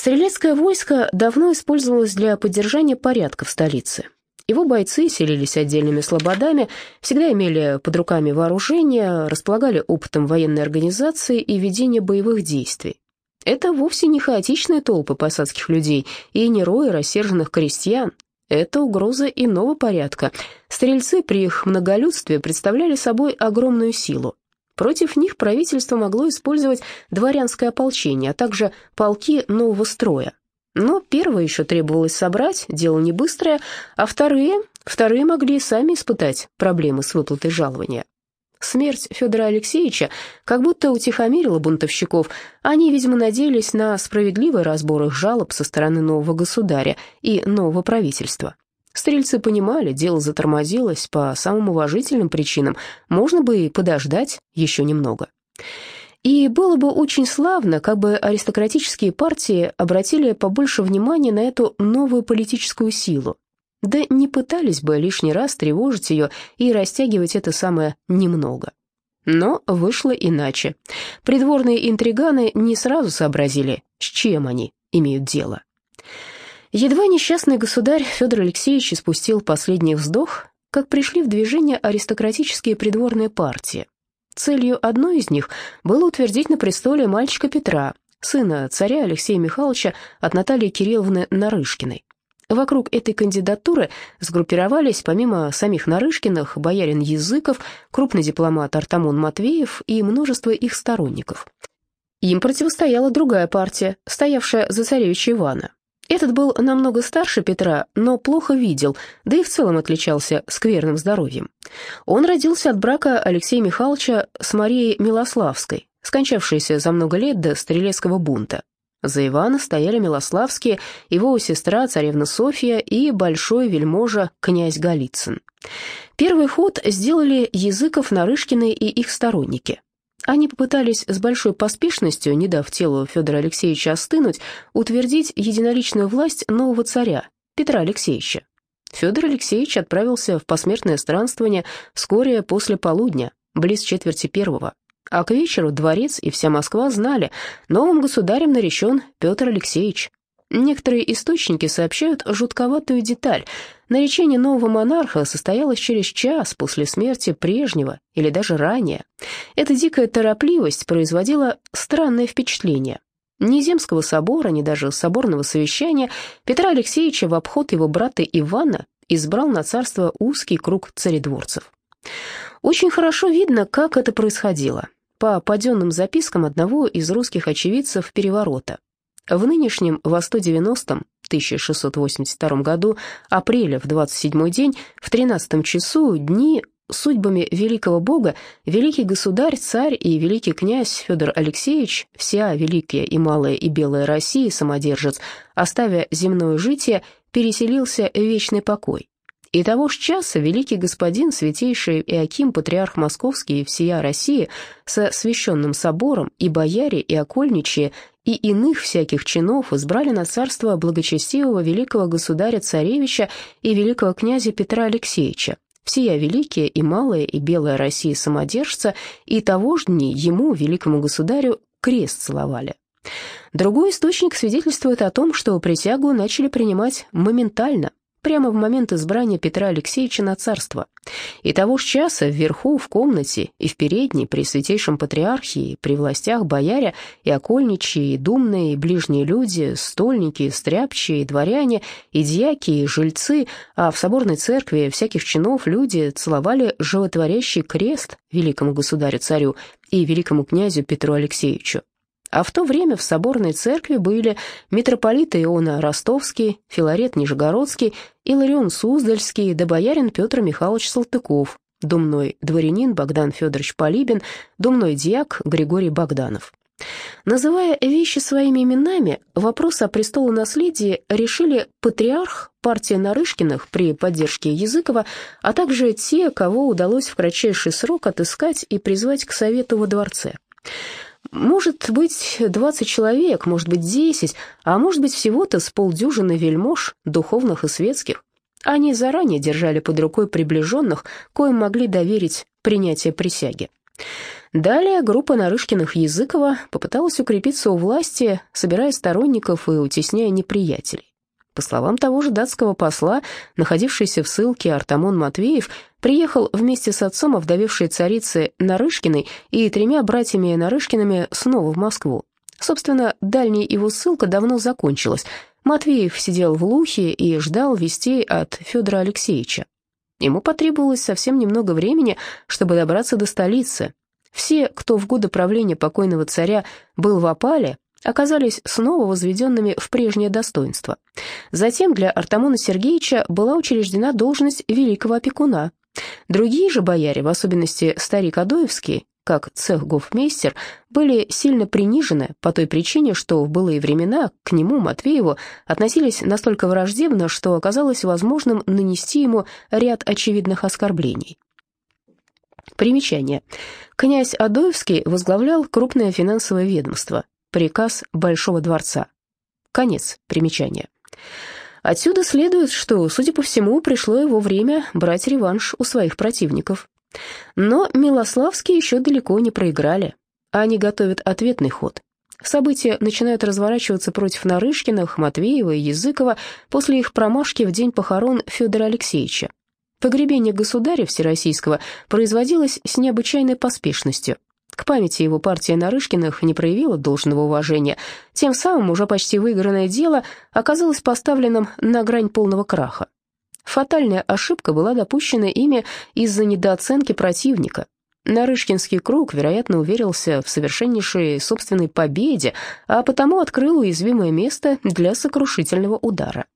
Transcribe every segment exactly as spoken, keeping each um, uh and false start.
Стрелецкое войско давно использовалось для поддержания порядка в столице. Его бойцы селились отдельными слободами, всегда имели под руками вооружение, располагали опытом военной организации и ведения боевых действий. Это вовсе не хаотичные толпы посадских людей и не рои рассерженных крестьян. Это угроза иного порядка. Стрельцы при их многолюдстве представляли собой огромную силу. Против них правительство могло использовать дворянское ополчение, а также полки нового строя. Но первое еще требовалось собрать, дело не быстрое, а вторые, вторые могли сами испытать проблемы с выплатой жалования. Смерть Федора Алексеевича как будто утихомирила бунтовщиков. Они, видимо, надеялись на справедливый разбор их жалоб со стороны нового государя и нового правительства. Стрельцы понимали, дело затормозилось по самым уважительным причинам, можно бы и подождать еще немного. И было бы очень славно, как бы аристократические партии обратили побольше внимания на эту новую политическую силу, да не пытались бы лишний раз тревожить ее и растягивать это самое немного. Но вышло иначе. Придворные интриганы не сразу сообразили, с чем они имеют дело. Едва несчастный государь Федор Алексеевич испустил последний вздох, как пришли в движение аристократические придворные партии. Целью одной из них было утвердить на престоле мальчика Петра, сына царя Алексея Михайловича от Натальи Кирилловны Нарышкиной. Вокруг этой кандидатуры сгруппировались, помимо самих Нарышкиных, боярин Языков, крупный дипломат Артамон Матвеев и множество их сторонников. Им противостояла другая партия, стоявшая за царевича Ивана. Этот был намного старше Петра, но плохо видел, да и в целом отличался скверным здоровьем. Он родился от брака Алексея Михайловича с Марией Милославской, скончавшейся за много лет до Стрелецкого бунта. За Ивана стояли Милославские, его сестра царевна Софья и большой вельможа князь Голицын. Первый ход сделали Языков, Нарышкины и их сторонники. Они попытались с большой поспешностью, не дав телу Федора Алексеевича остынуть, утвердить единоличную власть нового царя, Петра Алексеевича. Федор Алексеевич отправился в посмертное странствование вскоре после полудня, близ четверти первого. А к вечеру дворец и вся Москва знали, новым государем наречен Петр Алексеевич. Некоторые источники сообщают жутковатую деталь. Наречение нового монарха состоялось через час после смерти прежнего или даже ранее. Эта дикая торопливость производила странное впечатление. Ни Земского собора, ни даже соборного совещания Петра Алексеевича в обход его брата Ивана избрал на царство узкий круг царедворцев. Очень хорошо видно, как это происходило, по паденным запискам одного из русских очевидцев переворота. В нынешнем во сто девяностом, тысяча шестьсот восемьдесят втором году, апреля в двадцать седьмой день, в тринадцатом часу, дни судьбами великого Бога, великий государь, царь и великий князь Федор Алексеевич, вся великая и малая и белая Россия, самодержец, оставя земное житие, переселился в вечный покой. И того ж часа великий господин, святейший Иоаким, патриарх московский и всея России, со священным собором и бояре, и окольничьи, и иных всяких чинов избрали на царство благочестивого великого государя-царевича и великого князя Петра Алексеевича, всея великая и малая и белая Россия самодержца, и того ж дни ему, великому государю, крест целовали. Другой источник свидетельствует о том, что присягу начали принимать моментально, прямо в момент избрания Петра Алексеевича на царство. И того ж часа вверху, в комнате и в передней при святейшем патриархе и при властях бояре и окольничьи, и думные, и ближние люди, стольники, стряпчие, и дворяне, и дьяки, и жильцы, а в соборной церкви всяких чинов люди целовали животворящий крест великому государю-царю и великому князю Петру Алексеевичу. А в то время в соборной церкви были митрополиты Иона Ростовский, Филарет Нижегородский, Иларион Суздальский, да боярин Петр Михайлович Салтыков, думной дворянин Богдан Федорович Полибин, думной дьяк Григорий Богданов. Называя вещи своими именами, вопрос о престолонаследии решили патриарх, партия Нарышкиных при поддержке Языкова, а также те, кого удалось в кратчайший срок отыскать и призвать к совету во дворце. Может быть, двадцать человек, может быть, десять, а может быть, всего-то с полдюжины вельмож, духовных и светских. Они заранее держали под рукой приближенных, коим могли доверить принятие присяги. Далее группа Нарышкиных-Языкова попыталась укрепиться у власти, собирая сторонников и утесняя неприятелей. По словам того же датского посла, находившийся в ссылке Артамон Матвеев приехал вместе с отцом овдовевшей царицы Нарышкиной и тремя братьями Нарышкиными снова в Москву. Собственно, дальняя его ссылка давно закончилась. Матвеев сидел в Лухе и ждал вестей от Федора Алексеевича. Ему потребовалось совсем немного времени, чтобы добраться до столицы. Все, кто в годы правления покойного царя был в опале, оказались снова возведенными в прежнее достоинство. Затем для Артамона Сергеевича была учреждена должность великого опекуна. Другие же бояре, в особенности старик Адоевский, как цехгофмейстер, были сильно принижены по той причине, что в былые времена к нему, Матвееву, относились настолько враждебно, что оказалось возможным нанести ему ряд очевидных оскорблений. Примечание. Князь Адоевский возглавлял крупное финансовое ведомство, приказ Большого дворца. Конец примечания. Отсюда следует, что, судя по всему, пришло его время брать реванш у своих противников. Но Милославские еще далеко не проиграли. Они готовят ответный ход. События начинают разворачиваться против Нарышкиных, Матвеева и Языкова после их промашки в день похорон Федора Алексеевича. Погребение государя всероссийского производилось с необычайной поспешностью. К памяти его партия Нарышкиных не проявила должного уважения. Тем самым уже почти выигранное дело оказалось поставленным на грань полного краха. Фатальная ошибка была допущена ими из-за недооценки противника. Нарышкинский круг, вероятно, уверился в совершеннейшей собственной победе, а потому открыл уязвимое место для сокрушительного удара.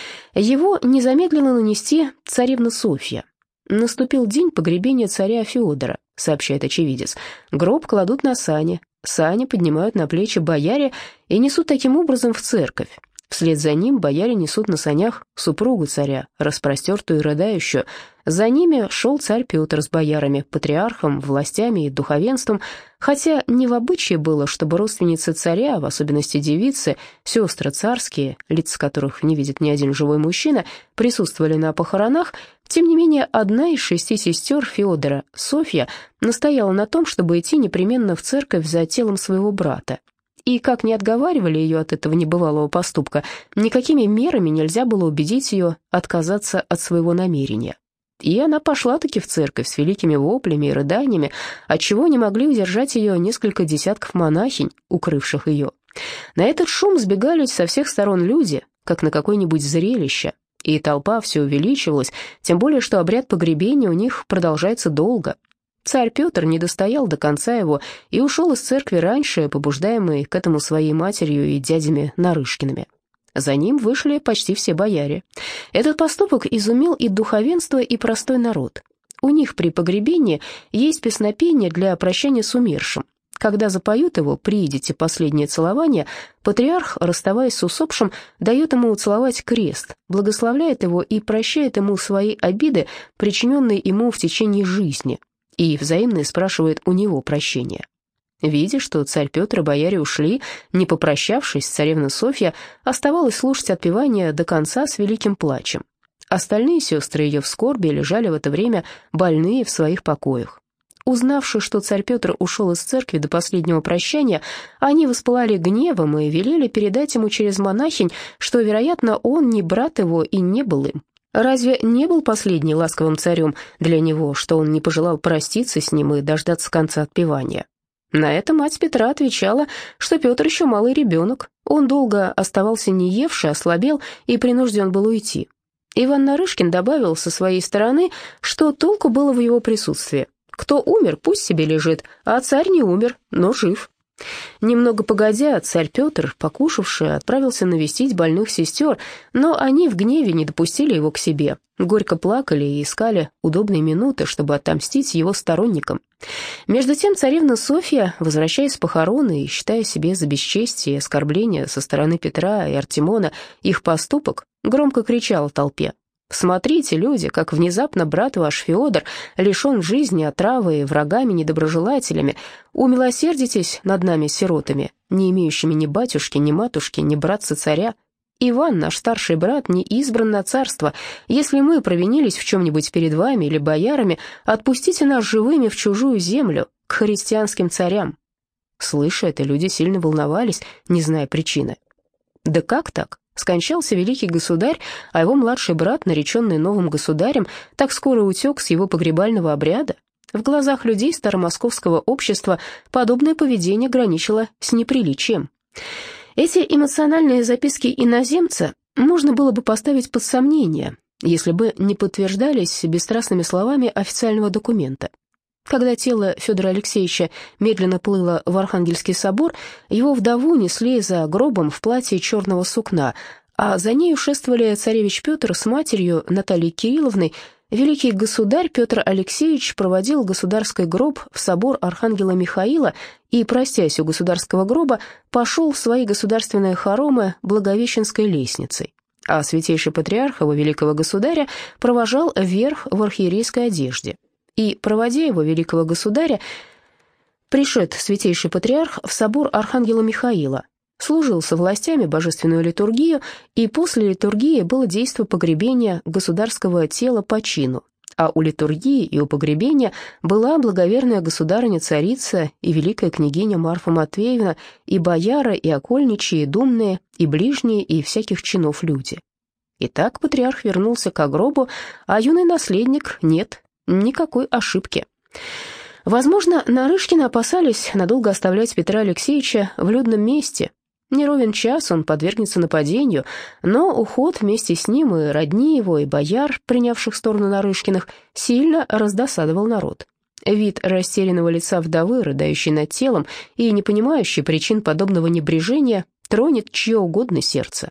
Его не замедлила нанести царевна Софья. «Наступил день погребения царя Феодора», — сообщает очевидец. «Гроб кладут на сани, сани поднимают на плечи бояре и несут таким образом в церковь. Вслед за ним бояре несут на санях супругу царя, распростертую и рыдающую. За ними шел царь Петр с боярами, патриархом, властями и духовенством, хотя не в обычае было, чтобы родственницы царя, в особенности девицы, сестры царские, лица которых не видит ни один живой мужчина, присутствовали на похоронах. Тем не менее, одна из шести сестер Феодора, Софья, настояла на том, чтобы идти непременно в церковь за телом своего брата. И как ни отговаривали ее от этого небывалого поступка, никакими мерами нельзя было убедить ее отказаться от своего намерения. И она пошла-таки в церковь с великими воплями и рыданиями, отчего не могли удержать ее несколько десятков монахинь, укрывших ее. На этот шум сбегались со всех сторон люди, как на какое-нибудь зрелище, и толпа все увеличивалась, тем более что обряд погребения у них продолжается долго. Царь Петр не достоял до конца его и ушел из церкви раньше, побуждаемый к этому своей матерью и дядями Нарышкиными. За ним вышли почти все бояре. Этот поступок изумил и духовенство, и простой народ. У них при погребении есть песнопение для прощания с умершим. Когда запоют его «Приидите последнее целование», патриарх, расставаясь с усопшим, дает ему целовать крест, благословляет его и прощает ему свои обиды, причиненные ему в течение жизни, и взаимно спрашивает у него прощения. Видя, что царь Петр и бояре ушли, не попрощавшись, царевна Софья оставалась слушать отпевание до конца с великим плачем. Остальные сестры ее в скорби лежали в это время больные в своих покоях. Узнавши, что царь Петр ушел из церкви до последнего прощания, они воспылали гневом и велели передать ему через монахинь, что, вероятно, он не брат его и не был им. Разве не был последний ласковым царем для него, что он не пожелал проститься с ним и дождаться конца отпевания? На это мать Петра отвечала, что Петр еще малый ребенок, он долго оставался не евший, ослабел и принужден был уйти. Иван Нарышкин добавил со своей стороны, что толку было в его присутствии. Кто умер, пусть себе лежит, а царь не умер, но жив. Немного погодя, царь Петр, покушавший, отправился навестить больных сестер, но они в гневе не допустили его к себе, горько плакали и искали удобные минуты, чтобы отомстить его сторонникам. Между тем царевна Софья, возвращаясь с похорон и считая себе за бесчестие и оскорбление со стороны Петра и Артемона их поступок, громко кричала толпе: «Смотрите, люди, как внезапно брат ваш Феодор лишен жизни отравой, врагами, недоброжелателями. Умилосердитесь над нами, сиротами, не имеющими ни батюшки, ни матушки, ни братца-царя. Иван, наш старший брат, не избран на царство. Если мы провинились в чем-нибудь перед вами или боярами, отпустите нас живыми в чужую землю, к христианским царям. Слыша это, люди сильно волновались, не зная причины. Да как так? Скончался великий государь, а его младший брат, нареченный новым государем, так скоро утек с его погребального обряда? В глазах людей старомосковского общества подобное поведение граничило с неприличием. Эти эмоциональные записки иноземца можно было бы поставить под сомнение, если бы не подтверждались бесстрастными словами официального документа. Когда тело Федора Алексеевича медленно плыло в Архангельский собор, его вдову несли за гробом в платье черного сукна, а за нею шествовали царевич Петр с матерью Натальей Кирилловной. Великий государь Петр Алексеевич проводил государский гроб в собор Архангела Михаила и, простясь у государского гроба, пошел в свои государственные хоромы Благовещенской лестницей, а святейший патриарх его великого государя провожал вверх в архиерейской одежде. И, проводя его великого государя, пришед святейший патриарх в собор Архангела Михаила, служил со властями божественную литургию, и после литургии было действо погребения государского тела по чину, а у литургии и у погребения была благоверная государыня-царица и великая княгиня Марфа Матвеевна, и бояра, и окольничьи, и думные, и ближние, и всяких чинов люди. Итак, патриарх вернулся к гробу, а юный наследник нет, никакой ошибки. Возможно, Нарышкины опасались надолго оставлять Петра Алексеевича в людном месте. Не ровен час он подвергнется нападению, но уход вместе с ним и родни его, и бояр, принявших сторону Нарышкиных, сильно раздосадовал народ. Вид растерянного лица вдовы, рыдающей над телом и не понимающей причин подобного небрежения, тронет чье угодно сердце.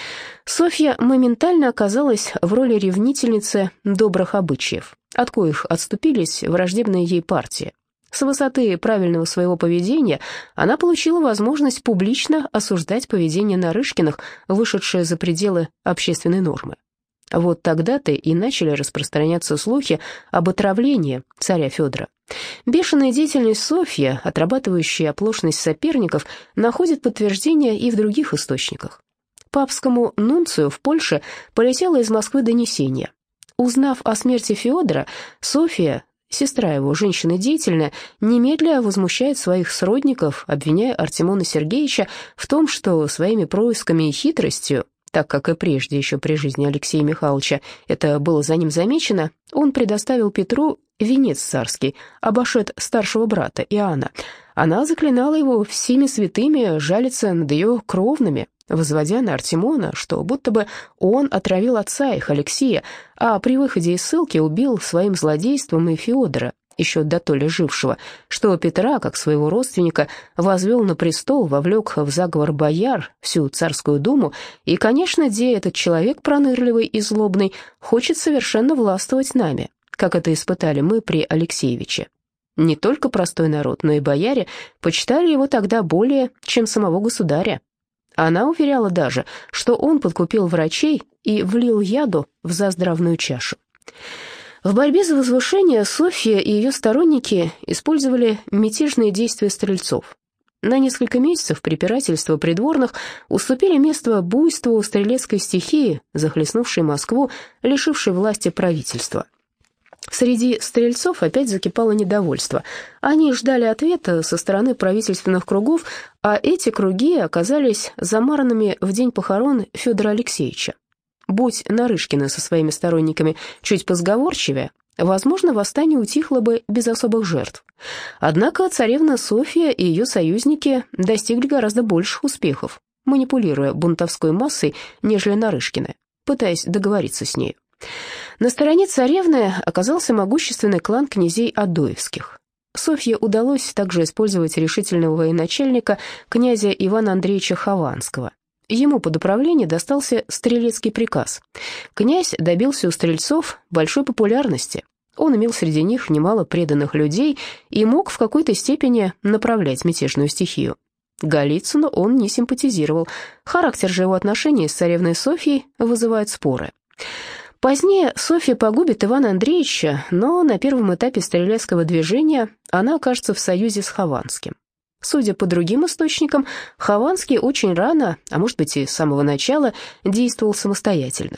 Софья моментально оказалась в роли ревнительницы добрых обычаев, от коих отступились враждебные ей партии. С высоты правильного своего поведения она получила возможность публично осуждать поведение Нарышкиных, вышедшее за пределы общественной нормы. Вот тогда-то и начали распространяться слухи об отравлении царя Федора. Бешеная деятельность Софьи, отрабатывающая оплошность соперников, находит подтверждение и в других источниках. Папскому нунцию в Польше полетело из Москвы донесение. Узнав о смерти Федора, Софья, сестра его, женщина деятельная, немедля возмущает своих сродников, обвиняя Артемона Сергеевича в том, что своими происками и хитростью, так как и прежде, еще при жизни Алексея Михайловича, это было за ним замечено, он предоставил Петру венец царский, обошед старшего брата Иоанна. Она заклинала его всеми святыми жалиться над ее кровными, возводя на Артемона, что будто бы он отравил отца их, Алексея, а при выходе из ссылки убил своим злодейством и Феодора, еще дотоле жившего, что Петра, как своего родственника, возвел на престол, вовлек в заговор бояр, всю царскую думу, и, конечно, где этот человек пронырливый и злобный хочет совершенно властвовать нами, как это испытали мы при Алексеевиче. Не только простой народ, но и бояре почитали его тогда более, чем самого государя. Она уверяла даже, что он подкупил врачей и влил яду в заздравную чашу. В борьбе за возвышение Софья и ее сторонники использовали мятежные действия стрельцов. На несколько месяцев препирательства придворных уступили место буйству стрелецкой стихии, захлестнувшей Москву, лишившей власти правительства. Среди стрельцов опять закипало недовольство. Они ждали ответа со стороны правительственных кругов, а эти круги оказались замаранными в день похорон Федора Алексеевича. Будь Нарышкины со своими сторонниками чуть позговорчивее, возможно, восстание утихло бы без особых жертв. Однако царевна Софья и ее союзники достигли гораздо больших успехов, манипулируя бунтовской массой, нежели Нарышкины, пытаясь договориться с нею. На стороне царевны оказался могущественный клан князей Адоевских. Софье удалось также использовать решительного военачальника князя Ивана Андреевича Хованского. Ему под управление достался стрелецкий приказ. Князь добился у стрельцов большой популярности. Он имел среди них немало преданных людей и мог в какой-то степени направлять мятежную стихию. Голицыну он не симпатизировал. Характер же его отношений с царевной Софьей вызывает споры. Позднее Софья погубит Ивана Андреевича, но на первом этапе стрелецкого движения она окажется в союзе с Хованским. Судя по другим источникам, Хованский очень рано, а может быть и с самого начала, действовал самостоятельно.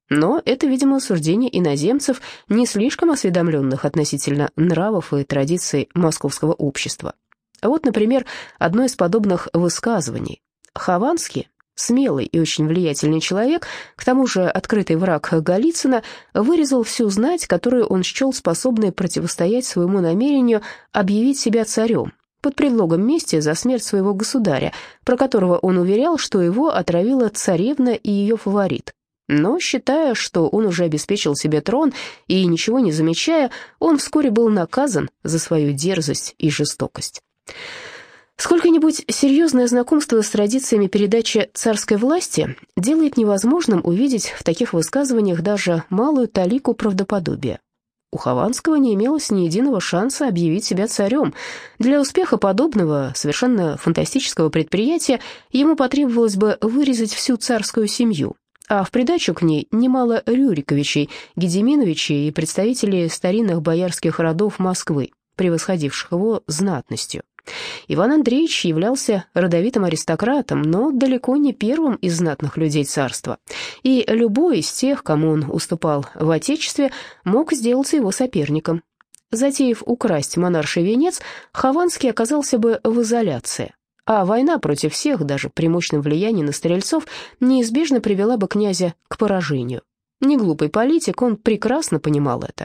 Но это, видимо, суждение иноземцев, не слишком осведомленных относительно нравов и традиций московского общества. Вот, например, одно из подобных высказываний. Хованский, смелый и очень влиятельный человек, к тому же открытый враг Голицына, вырезал всю знать, которую он счел способной противостоять своему намерению объявить себя царем, под предлогом мести за смерть своего государя, про которого он уверял, что его отравила царевна и ее фаворит. Но, считая, что он уже обеспечил себе трон и ничего не замечая, он вскоре был наказан за свою дерзость и жестокость. Сколько-нибудь серьезное знакомство с традициями передачи царской власти делает невозможным увидеть в таких высказываниях даже малую талику правдоподобия. У Хованского не имелось ни единого шанса объявить себя царем. Для успеха подобного, совершенно фантастического предприятия ему потребовалось бы вырезать всю царскую семью, а в придачу к ней немало Рюриковичей, Гедеминовичей и представителей старинных боярских родов Москвы, превосходивших его знатностью. Иван Андреевич являлся родовитым аристократом, но далеко не первым из знатных людей царства, и любой из тех, кому он уступал в отечестве, мог сделаться его соперником. Затеяв украсть монарший венец, Хованский оказался бы в изоляции, а война против всех, даже при мощном влиянии на стрельцов, неизбежно привела бы князя к поражению. Неглупый политик, он прекрасно понимал это.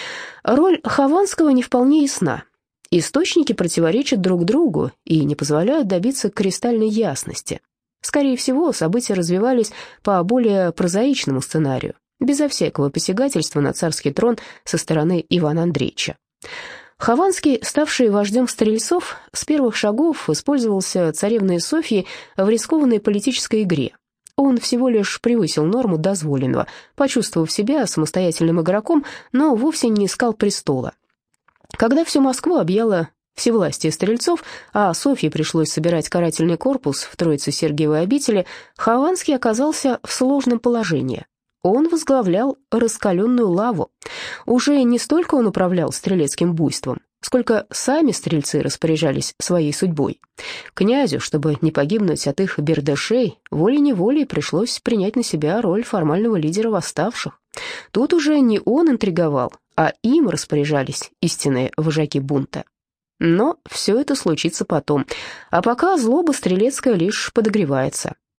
Роль Хованского не вполне ясна. Источники противоречат друг другу и не позволяют добиться кристальной ясности. Скорее всего, события развивались по более прозаичному сценарию, безо всякого посягательства на царский трон со стороны Ивана Андреевича. Хованский, ставший вождем стрельцов, с первых шагов использовался царевной Софьей в рискованной политической игре. Он всего лишь превысил норму дозволенного, почувствовав себя самостоятельным игроком, но вовсе не искал престола. Когда всю Москву объяло всевластие стрельцов, а Софье пришлось собирать карательный корпус в Троице-Сергиевой обители, Хованский оказался в сложном положении. Он возглавлял раскаленную лаву. Уже не столько он управлял стрелецким буйством, сколько сами стрельцы распоряжались своей судьбой. Князю, чтобы не погибнуть от их бердышей, волей-неволей пришлось принять на себя роль формального лидера восставших. Тут уже не он интриговал, а им распоряжались истинные вожаки бунта. Но все это случится потом, а пока злоба стрелецкая лишь подогревается.